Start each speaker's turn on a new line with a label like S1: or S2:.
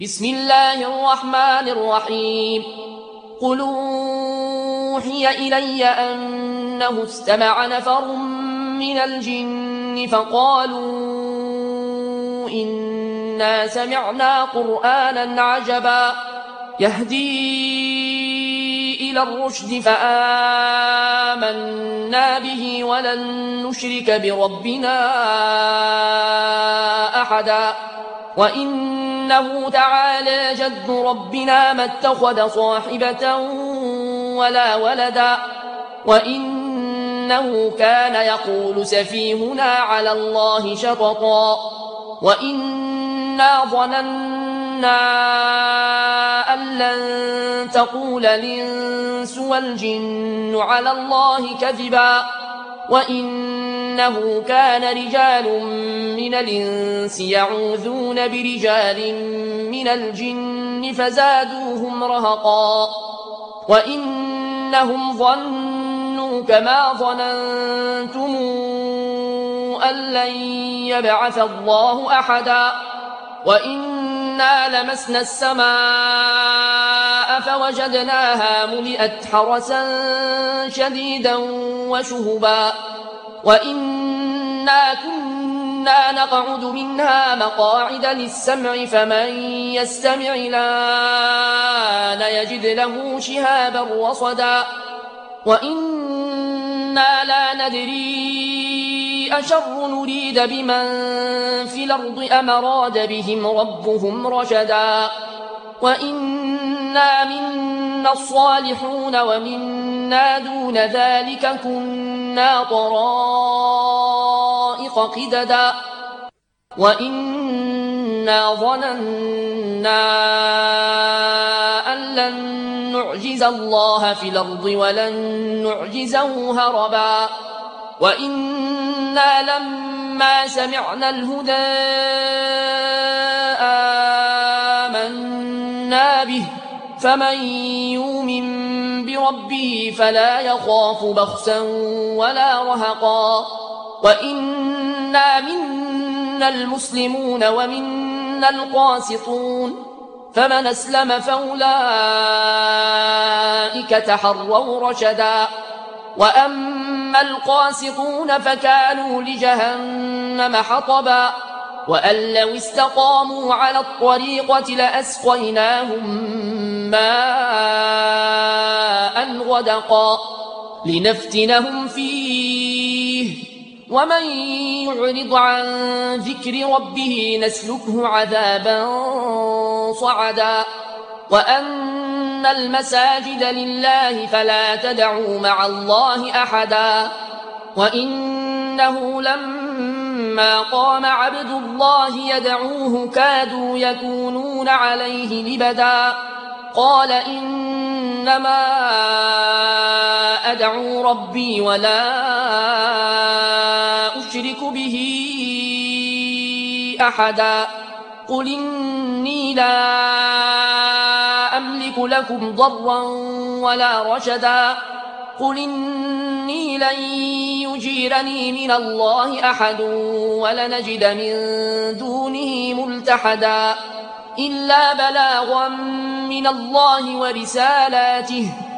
S1: بسم الله الرحمن الرحيم. قل أوحي إلي أنه استمع نفر من الجن فقالوا إنا سمعنا قرآنا عجبا يهدي إلى الرشد فآمنا به ولن نشرك بربنا أحدا وإنه تعالى جد ربنا ما اتخذ صاحبة ولا ولدا وإنه كان يقول سفيهنا على الله شططا وإنا ظننا أن لن تقول الإنس والجن على الله كذبا وإنه كان رجال من الإنس يعوذون برجال من الجن فزادوهم رهقا وإنهم ظنوا كما ظننتم أن لن يبعث الله أحدا وإنا لمسنا السماء فوجدناها ملئت حرسا شديدا وشهبا وإنا كنا نقعد منها مقاعد للسمع فمن يستمع الآن يجد له شهابا رصدا وإنا لا ندري أشر نريد بمن في الأرض أم أراد بهم ربهم رشدا وإنا منا الصالحون ومنا دون ذلك كنا طرائق قددا وإنا ظننا أن لن نعجز الله في الأرض ولن نعجزه هربا وإنا لما سمعنا الهدى آمنا به فمن يؤمن بربه فلا يخاف بخسا ولا رهقا وإنا منا المسلمون ومنا القاسطون فمن أسلم فأولئك تحروا رشدا وأما القاسطون فكانوا لجهنم حطبا وأن لو استقاموا على الطريقة لأسقيناهم ماء غدقا لنفتنهم فيه ومن يعرض عن ذكر ربه نسلكه عذابا صعدا وأن المساجد لله فلا تدعوا مع الله أحدا وإنه لما قام عبد الله يدعوه كادوا يكونون عليه لبدا قال إنما أدعو ربي ولا أشرك به أحدا قل إني لا أملك لكم ضرا ولا رشدا قل إني لن يجيرني من الله أحد ولنجد من دونه ملتحدا إلا بلاغا من الله ورسالاته